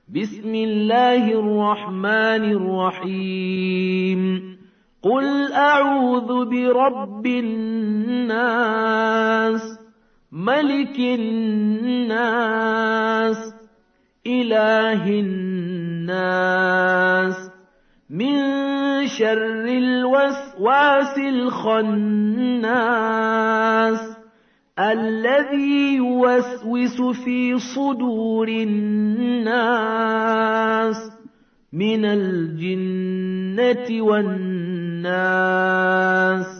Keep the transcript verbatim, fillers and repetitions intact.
بسم الله الرحمن الرحيم قل أعوذ برب الناس ملك الناس إله الناس من شر الوسواس الخناس الذي يوسوس في صدور الناس من الجنة والناس